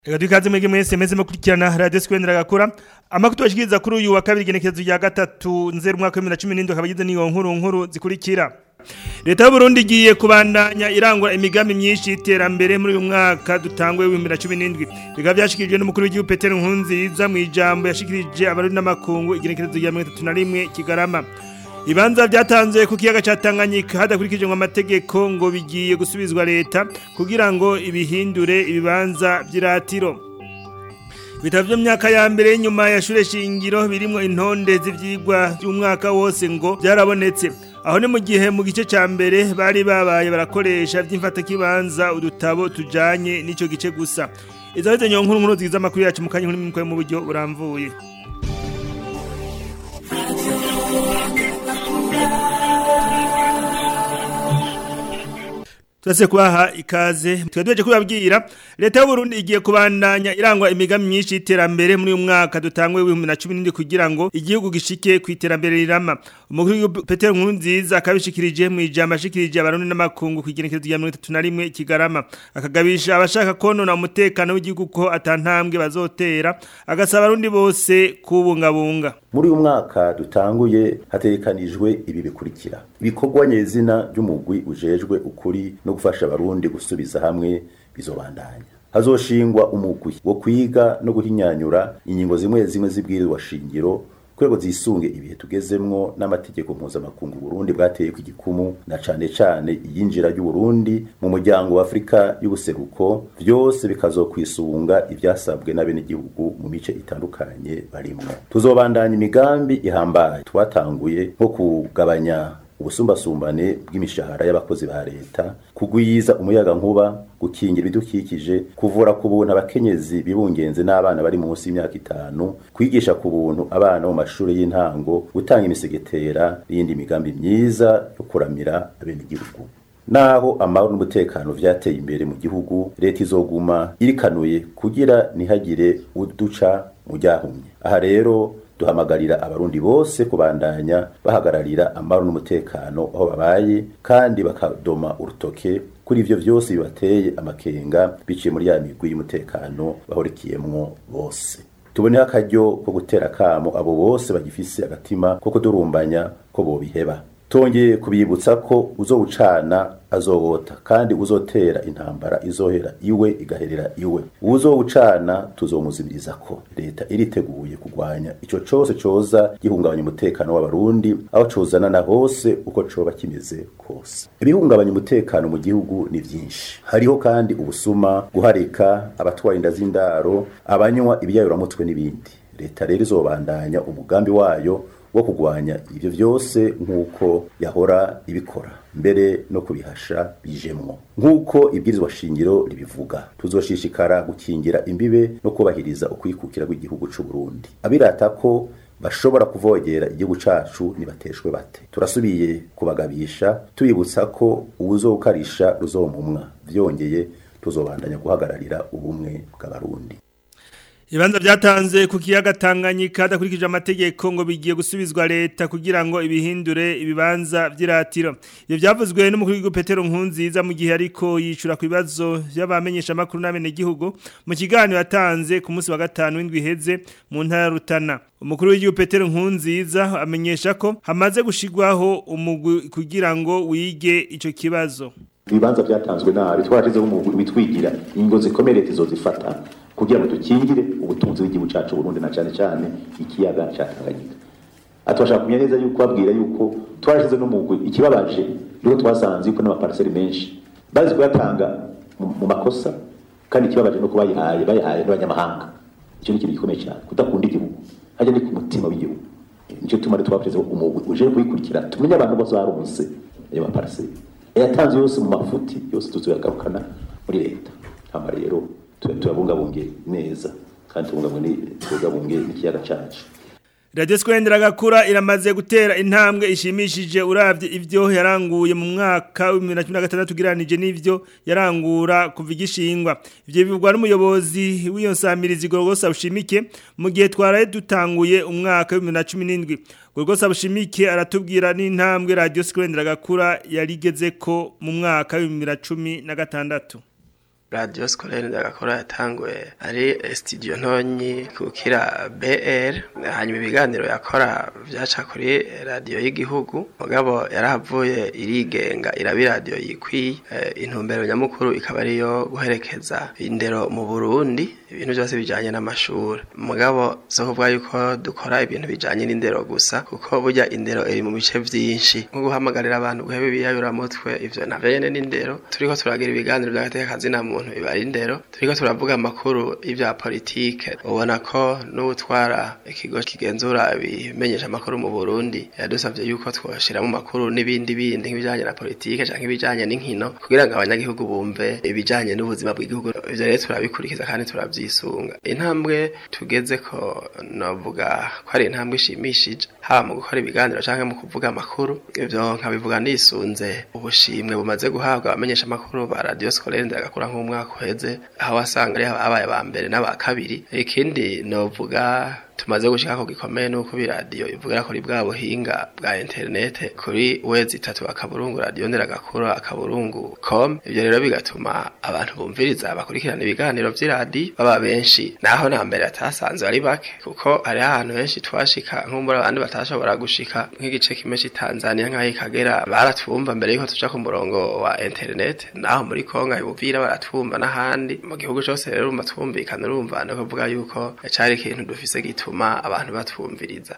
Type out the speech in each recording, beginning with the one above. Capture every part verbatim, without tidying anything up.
Ega dukaze mwege mwese meze mukurikirana Radio Skwendera gakura amakuru twashikiriza kuri uyu wa kabiri genekerezo ya gatatu nzero umwaka wa bibiri na cumi n'indwi akabagize niyo nkuru nkuru zikurikira. Leta y'u Burundi igiye kubandanya irangura imigambi myinshi iterambere muri uyu mwaka dutangwe wa bibiri na cumi n'indwi. Biga byashikirijwe n'umukuru w'igihugu Petero Nkurunziza mu ijambo yashikirije abarundi n'amakungu igenekerezo ya mirongo itatu na rimwe Kigarama. Ibanza byatanzwe ku kiyaga ca Tanganyika hadakurikije ngo amategeko ngo bigiye gusubizwa leta kugira ngo ibihindure ibibanza by'iratiro. Bitavyo myaka ya mbere nyuma ya shure shingiro birimo intonde z'ivyigwa by'umwaka wose ngo byarabonetse. Aho ni mu gihe mu gice ca mbere bari babaye barakoresha vy'imfata kibanza udutabo tujanye n'ico gice gusa. Izo hizo nyonkuru nkuru zigize amakuru yacu mu kanya nkuru mu buryo buramvuye. Tuse kubaha ikaze twadeje kubabwira leta y'u Burundi igiye kubandanya irangwa imigambi myinshi iterambere muri uyu mwaka dutangwe wa bibiri na cumi n'indwi kugira ngo igihugu gishike ku iterambere rirama. Umukuru w'igihugu Petero Nkurunziza akabishikirije mu ijambo ashikirije abarundi n'amakungu kugenekerezo ya mirongo itatu na rimwe Kigarama akagabisha abashaka konona umutekano w'igihugu ko atantambwe bazotera agasaba abarundi bose kubungabunga. Muri uyu mwaka dutanguye hatekanijwe ibi bikurikira: ibikorwa nyezina by'umugwi ujejwe ukuri no gufasha abarundi gusubiza hamwe bizobandanya. Hazoshingwa umugwi wo kwiga no guhinyanyura ingingo zimwe zimwe zibwirizwa shingiro kwego zisunge ibihe tugezemwo n'amategeko mpuzamakungu Burundi bwateye ku gikumu na cane cane iyinjira y'u Burundi mu muryango wa Afrika y'ubuseruko, vyose bikazokwisunga ivyasabwe n'abene gihugu mu mice itandukanye barimwo. Tuzobandanya imigambi ihambaye twatanguye nko kugabanya ubusumbasumbane bw'imishahara y'abakozi ba leta, kugwiza umuyaga nkuba, gukingira ibidukikije, kuvura ku buntu abakenyezi bibungenze n'abana bari munsi y'imyaka itanu, kwigisha ku buntu abana mu mashuri y'intango, gutanga imisegetera n'iyindi migambi myiza yo kuramira abene gihugu. Naho amahoro n'umutekano vyateye imbere mu gihugu, leta izoguma irikanuye kugira nihagire uduca mu ryahumye. Aha rero duhamagarira abarundi bose kubandanya bahagararira amahoro n'umutekano aho babaye kandi bakadoma urutoke kuri ivyo vyose bibateye amakenga biciye muri ya migwi y'umutekano bahorikiyemwo bose. Tuboneho akaryo ko gutera kamo abo bose bagifise agatima ko kudurumbanya ko bobiheba. Tongeye kubibutsa ko uzowucana azobota kandi uzotera intambara izohera iwe igaherera iwe. Uzowucana tuzomuzibiriza ko leta iriteguye kugwanya ico cose coza gihungabanya umutekano w'abarundi aho cozana na hose uko coba kimeze kose. Ibihungabanya umutekano mu gihugu ni vyinshi. Hariho kandi ubusuma, guharika, abatwaye inda z'indaro, abanywa ibiyayuramutwe n'ibindi. Leta rero izobandanya umugambi wayo wo kugwanya ivyo vyose nkuko yahora ibikora mbere no kubihasha bijemwo. Nkuko ibwirizwa shingiro ribivuga, tuzoshishikara gukingira imbibe no kubahiriza ukwikukira kw'igihugu c'u Burundi. Abirata ko bashobora kuvogera igihugu cacu nibateshwe bate. Turasubiye kubagabisha tubibutsa ko ubuzokarisha ruzomumwa. Vyongeye tuzobandanya guhagararira ubumwe bw'abarundi. Ibanza byatanze ku kiyaga Tanganyika hadakurikije amategeko ngo bigiye gusubizwa leta kugira ngo ibihindure ibibanza by'iratiro. Ibyo byavuzwe n'umukuru w'igihugu Petero Nkurunziza mu gihe ariko yicura ku bibazo by'abamenyesha makuru n'abene gihugu mu kiganiro yatanze ku munsi wa gatanu w'indwi iheze mu ntara ya Rutana. Umukuru w'igihugu Petero Nkurunziza amenyesha ko hamaze gushigwaho umugwi kugira ngo wige ico kibazo. Ibibanza byatanzwe nabi twarajezeho umugwi bitwigira ingo zikomere tizozifata kugira ngo dukingire ubutunzi bw'igihugu cyacu Burundi na cyane cyane ikiyaga cya Tanganyika. Atwashaka kumenya neza yuko babwira yuko twarashize no mugwi ikibabaje rero twasanze yuko n'amaparcelle menshi bazi kuyatanga mu makosa kandi ikibabaje no kubayihaye bayihaye n'abanyamahanga. Icyo ni ikintu gikomeye cyane kudakunda igihugu haje ni ku mutima w'igihugu. Nicyo tumare twapfeze umugwi uje kuyikurikira tumenye abantu bose baronse ayo maparcelle yatanze yose mu mafuti yose tuzoyagarukana muri leta. Hama rero turabungabunge neza kandi tubungabunge n'ikiyaga cyacu. Radio Skwendera gakura iramaze gutera intambwe ishimishije uravye ivyo yaranguye mu mwaka wa bibiri na cumi na gatandatu giranije n'ivyo yarangura kuva igishingwa. Ivyo bivugwa n'umuyobozi w'iyo nsamirizi Gorgosa Bushimike mu gihe twaraye dutanguye umwaka wa bibiri na cumi n'indwi. Gorgosa Bushimike aratubwira n'intambwe Radio Skwendera gakura yarigeze ko mu mwaka wa bibiri na cumi na gatandatu. Radio Scolaire Ndagakura yatanguye ari studio ntonyi kukira B R, hanyuma ibiganiro yakora vyaca kuri radio y'igihugu, mugabo yarahavuye irigenga irabi radio yikwiye. E, intumbero nyamukuru ikaba ariyo guherekeza indero mu Burundi, ibintu byose bijanye n'amashuri. Mugabo so kuvuga yuko dukora ibintu bijanye n'indero gusa, kuko burya indero iri mu bice vyinshi, nko guhamagarira abantu guheba ibiyayura mutwe, ivyo navyo nyene n'indero. Turiko turagira ibiganiro by'agateka kazina muntu biba ari indero. Turiko turavuga amakuru y'ivya politike, ubona ko n'utwara ikigo kigenzura bimenyesha amakuru mu Burundi yadusavye yuko twoshira mu makuru n'ibindi bindi nk'ibijanye na politike canke ibijanye n'inkino, kugira ngo abanyagihugu bumve ibijanye n'ubuzima bw'igihugu. Ivyo rero turabikurikiza kandi turavyisunga. Intambwe tugeze ko novuga ko ari intambwe ishimishije, haba mu gukora ibiganiro canke mu kuvuga amakuru. Ivyo nkabivuga nisunze ubushimwe bumaze guhabwa abamenyesha amakuru ba Radio Scolaire Ndagakura nk'umwaka uheze, aho wasanga ari abaye ba mbere n'aba kabiri. Ikindi novuga tumaze gushika ko gikomeye nuko bi radio ivugira kuri bwa buhinga bwa internet kuri wezi itatu akaburungu radio Ndagakura akaburungu com. Ivyo rero bigatuma abantu bumviriza bakurikirana ibiganiro vy'iradi baba benshi, naho na mbere atasanzwe ari bake, kuko ari ahantu henshi twashika nk'umbura abandi batashobora gushika nk'igice kimwe ci Tanzania nk'aho Kagera baratwumva mbere yuko tuja ku murongo wa internet, naho muri Kongo ibuvira baratwumva n'ahandi mu gihugu cyose. Rero urumva twumvikana, urumva no kuvuga yuko cyari ikintu dufise gituma abantu batwumviriza.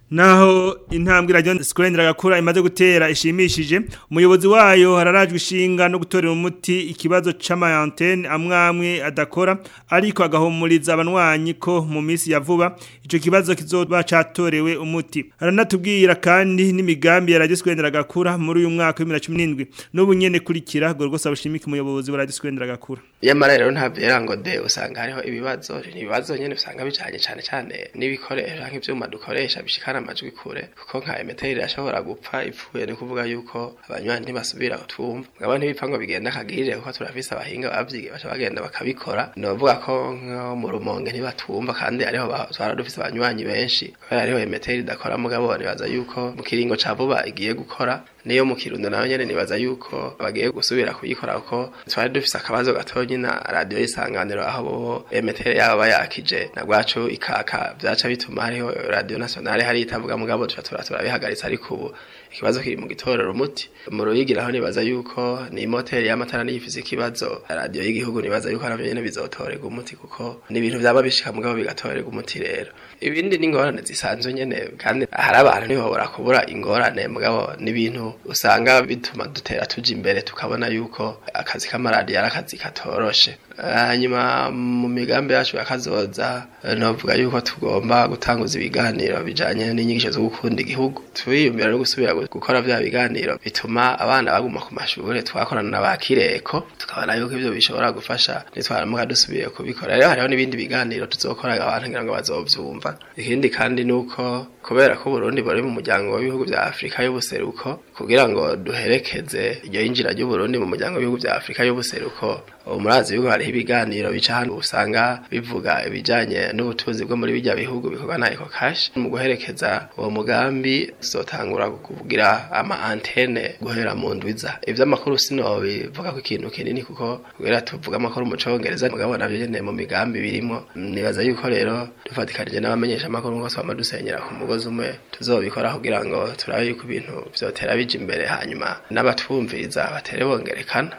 Naho intambwe Radio Scolaire Ndagakura imaze gutera ishimishije, umuyobozi wayo hararajwe ishinga no gutorera umuti ikibazo c'ama antenne amwamwe adakora, ariko agahumuriza abanwanyi ko mu minsi ya vuba ico kibazo kizoba catorewe umuti. Aranatubwira kandi n'imigambi ya Radio Scolaire Ndagakura muri uyu mwaka wa bibiri na cumi n'indwi. N'ubu nyene kurikira Gorgosa Bushimike umuyobozi wa Radio Scolaire Ndagakura. Yamara rero ntavyera ngo de usanga hariho ibibazo, ibibazo nyene usanga bijanye cyane cyane n'ibikoresho nk'ivyuma dukoresha bishikana amajwi kure, kuko nka emeteri irashobora gupfa ipfuye, ni kuvuga yuko abanywanyi ntibasubira kutwumva. Ngabo ntibipfa ngo bigenda kagirire, kuko turafise abahinga bavyigiye baca bagenda bakabikora. Novuga ko nko mu Rumonge ntibatumva, kandi ariho twara dufise abanywanyi benshi kubera ariho emeteri idakora. Mugabo nibaza yuko mu kiringo ca vuba igiye gukora, niyo mu Kirundo nayo nyene nibaza yuko bagiye gusubira kuyikora, kuko twari dufise akabazo gatonyi na radio Isanganiro aho bo emeteri yabo bayakije na gwacu ikaka, vyaca bituma hariho Radio Nationale hari itavuga. Mugabo turatura turabihagaritse, ariko ubu ikibazo kiri mu gitorero umuti. Mu Ruyigiraho nibaza yuko ni moteri y'amatara n'ifise ikibazo, radio y'igihugu nibaza yuko aravyo nyene bizotorega umuti, kuko ni ibintu byaba bishika mugabo bigatorega umuti. Rero ibindi ni ingorane zisanzwe nyene, kandi hari abantu ntibabura kubura ingorane, mugabo ni ibintu usanga bituma dutera tuja imbere, tukabona yuko akazi k'amaradiyo ari akazi katoroshe. Hanyuma mu migambi yacu yakazoza novuga yuko tugomba gutanguza ibiganiro bijanye n'inyigisho zo gukunda igihugu. Twiyumvira no gusubira gukora vya biganiro bituma abana baguma ku mashure, twakorana na bakireko, tukabona yuko ivyo bishobora gufasha nitwaramuka dusubiye kubikora. Rero hariho n'ibindi biganiro tuzokora abantu ngira ngo bazovyumva. Ikindi kandi nuko kubera ko Burundi bari mu muryango w'ibihugu vya Afrika y'ubuseruko, kugira ngo duherekeze iryo yinjira ry'u Burundi mu muryango w'ibihugu vya Afrika y'ubuseruko, umurazi yuko hari ibiganiro bica hano usanga bivuga ibijanye n'ubutunzi bwo muri bijya bihugu bikorwa na EcoCash. Mu guherekeza uwo mugambi tuzotangura kuvugira ama antenne guhera mu ndwiza. Ivyo amakuru sino bivuga ko ikintu kinini, kuko kugira tuvuga amakuru mu Congereza, mugabo navyo nyene mu migambi birimo. Nibaza yuko rero dufatikanije n'abamenyesha amakuru ngo twama dusenyera ku mugozi umwe, tuzobikora kugira ngo turabe yuko ibintu vyotera bije imbere, hanyuma n'abatwumviriza batere bongerekana.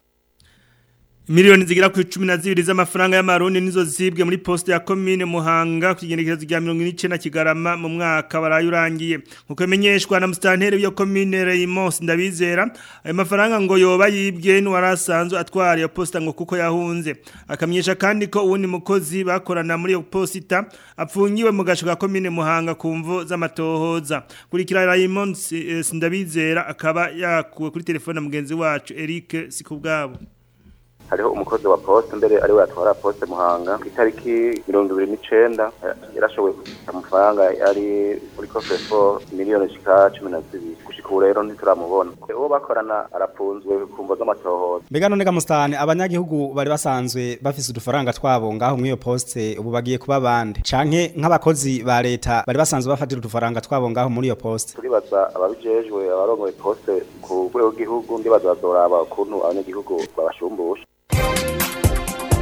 Miliyoni zigira ku cumi na zibiri z'amafaranga y'amarundi nizo zibwe muri poste ya commune Muhanga kukigenekerezo rya mirongo ine Kigarama mu mwaka barayurangiye. Nkuko menyeshwa na mustanteri yo commune Raymond Ndabizera, ayo mafaranga ngo yoba yibwe n'warasanzwe atwara iyo posta ngo kuko yahunze. Akamenyesha kandi ko uwundi mukozi bakorana muri iyo posita apfungiwe mu gasho ka commune Muhanga kumvo z'amatohoza. Kurikira Raymond Ndabizera akaba yakuwe kuri telefone mugenzi wacu Eric Sikubwabo. Hariho umukozi wa poste mbere ari we atwara poste Muhanga ku itariki mirongo ibiri n'icenda yarashoboye amafaranga ari kuri Cofefo miliyoni shika cumi na zibiri. Gushika ubu rero ntituramubona. Uwo bakorana arapfunzwe kumvo z'amatohoza. Mbega none gamustane abanyagihugu bari basanzwe bafise udufaranga twabo ngaho mwiyo poste ubu bagiye kuba bande canke nk'abakozi ba leta bari basanzwe bafatira udufaranga twabo ngaho muri iyo poste. Turibaza ababijejwe abarongoye poste ku rwego rw'igihugu ndibaza bazoraba ukuntu abanyagihugu babashumbusha.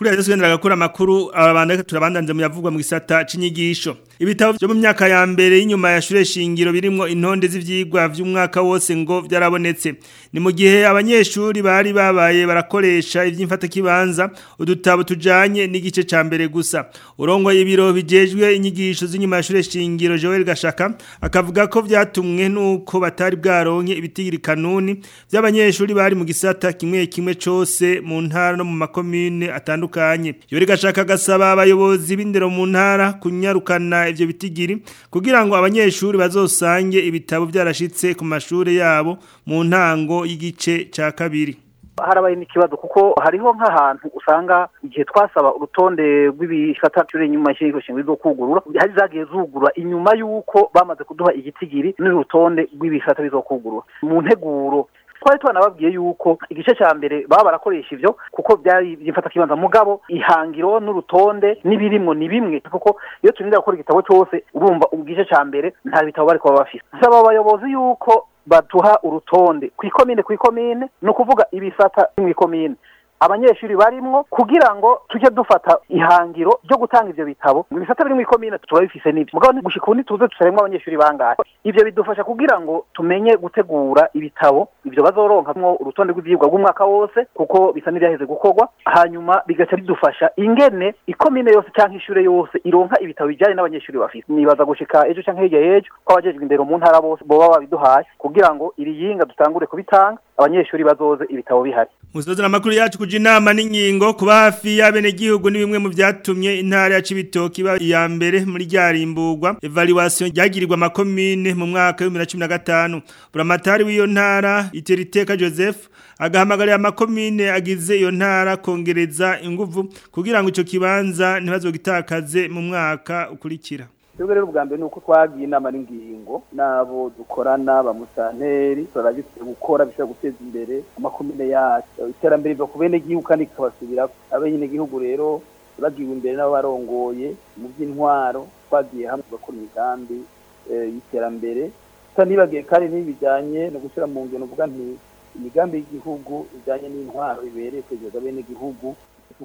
kuri radio twendera gakura makuru abandaka turabandanze mu yavugwa mu gisata cinyigisho ibitabo byo mu myaka ya mbere y'inyuma ya shure shingiro birimo intonde z'ivyigwa vy'umwaka wose ngo byarabonetse ni mu gihe abanyeshuri bari babaye barakoresha ivy'imfata kibanza udutabo tujanye n'igice ca mbere gusa urongo y'ibiro bijejwe inyigisho z'inyuma ya shure shingiro Joel Gashaka akavuga ko vyatumwe nuko batari bwaronke ibitigiri kanuni by'abanyeshuri bari mu gisata kimwe kimwe cose mu ntara no mu makomune atandukanye Joel Gashaka gasaba abayobozi b'indero mu ntara kunyarukana ivyo bitigiri kugira ngo abanyeshuri bazosange ibitabo byarashitse ku mashuri yabo mu ntango y'igice ca kabiri harabaye n'ikibazo kuko hariho nk'ahantu usanga igihe twasaba urutonde rw'ibishata cyure nyuma y'ishingo shingo zo kugurura hari zagiye zugura inyuma y'uko bamaze kuduha igitigiri n'urutonde rw'ibishata bizokugurura mu nteguro twari twanababwiye yuko igice cya mbere baba barakoresha ivyo kuko byari byifata kibanza mugabo ihangiro n'urutonde n'ibirimwo ni bimwe kuko iyo turinda gukora igitabo cyose urumva igice cya mbere nta bitabo bari kuba bafite nsaba abayobozi yuko batuha urutonde kwikomine kwikomine no kuvuga ibisata mw'ikomine abanyeshuri barimwo kugira ngo tujye dufata ihangiro ryo gutanga ivyo bitabo mu bisata biri mw'ikomine turabifise n'ibyo mugabo gushika ubu tuze tusaremwe abanyeshuri bangahe ivyo bidufasha kugira ngo tumenye gutegura ibitabo ivyo bazoronkamwo urutonde rw'ivyigwa rw'umwaka wose kuko bisa n'ibyaheze gukorwa hanyuma bigaca bidufasha ingene ikomine yose cyangwa ishure yose ironka ibitabo bijanye n'abanyeshuri bafite nibaza gushika ejo cyangwa hirya y'ejo ko abajejwe indero mu ntara bose boba babiduhaye kugira ngo iri yinga dutangure kubitanga abanyeshuri bazoze ibitabo bihari Muzoza makuru yacu kuja inama n'ingingo kuba hafi y'abene gihugu ni bimwe mu byatumye intara ya Cibitoki ba ya mbere muri ryarimburwa evaluation ryagirirwa makomine mu mwaka wa bibiri na cumi na gatanu buramatari w'iyo ntara Iteriteka Joseph agahamagarira amakomine agize iyo ntara kongereza inguvu kugira ngo ico kibanza ntibazogitakaze mu mwaka ukurikira Twebwe rero ubwa mbere nuko twagiye inama n'ingingo nabo dukorana bamusanteri turabitse gukora bishaka guteza imbere amakomine yacu iterambere riva ku bene gihugu kandi kikabasubira abene gihugu rero bagiwe imbere n'abarongoye mu by'intwaro twagiye hamwe bakora imigambi y'iterambere tanibagiye kandi n'ibijanye no gushira mu ngeno uvuga nti imigambi y'igihugu ijanye n'intwaro ibereye kwegeza bene gihugu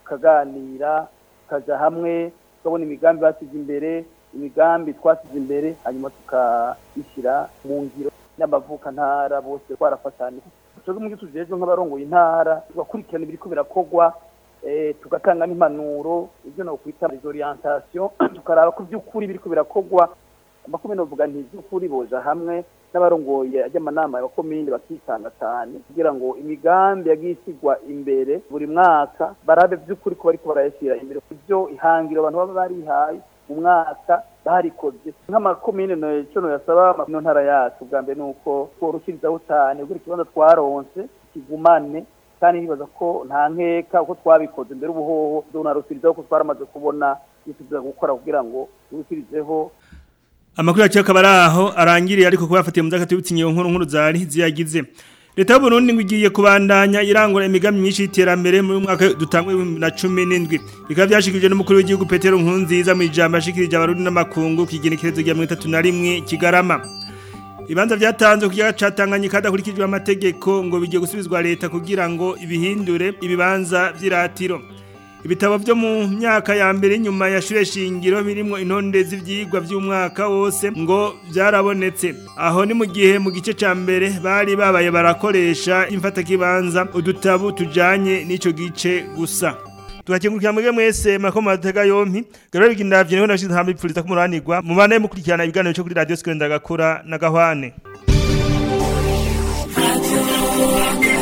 tukaganira kaja hamwe tukabona imigambi basize imbere imigambi twasize imbere hanyuma tukayishyira mu ngiro n'abavuka ntara bose twarafatanye twebwe mu gitujejwe nk'abarongoye intara tugakurikirana ibiriko birakogwa eh tugatanga n'impanuro ibyo no kwita orientation tukaraba ko by'ukuri biriko birakogwa amakomine bavuga nti by'ukuri boja hamwe n'abarongoye ajya amanama y'abakomine bakitanga cyane kugira ngo imigambi yagisigwa imbere buri mwaka barabe by'ukuri ko bariko barayashyira imbere ibyo ihangiro abantu baba barihaye umwaka barikoze nk'amakomine no cyo no yasaba no ntara yacu bwa mbere nuko tworukirizaho cyane kugira ikibanza twaronse kigumane kandi nibaza ko nta nkeka uko twabikoze mbere ubuhoho donarusirizaho ko twaramaze kubona yituza gukora kugira ngo urukirizeho amakuru yacu akabaraho arangiriye ariko kubafatiye mu zakati bitsinyo nkuru nkuru zari ziyagize Leta y'u Burundi ngiye kubandanya irangura imigambi myinshi y'iterambere mu mwaka dutangwe na cumi n'indwi bikaba byashikirije n'umukuru w'igihugu Petero Nkurunziza mu ijambo ashikirije abarundi n'amakungu kigenekerezo rya mirongo itatu na rimwe Kigarama Ibanza byatanzwe kugira catanganyika kadakurikijwe amategeko ngo bigiye gusubizwa leta kugira ngo ibihindure ibibanza vy'iratiro Ibitabo byo mu myaka ya mbere nyuma ya shure shingiro birimo intonde z'ivyigwa by'umwaka wose ngo byarabonetse aho ni mu gihe mu gice ca mbere bari babaye barakoresha imfata kibanza udutabu tujanye n'ico gice gusa Turakengurukira mwege mwese makoma matega yompi Garori Gindavye niho nashize hamwe ipfuriza kumuranirwa mubane mukurikirana ibiganiro cyo kuri radio Twendera Gakura na Gahwane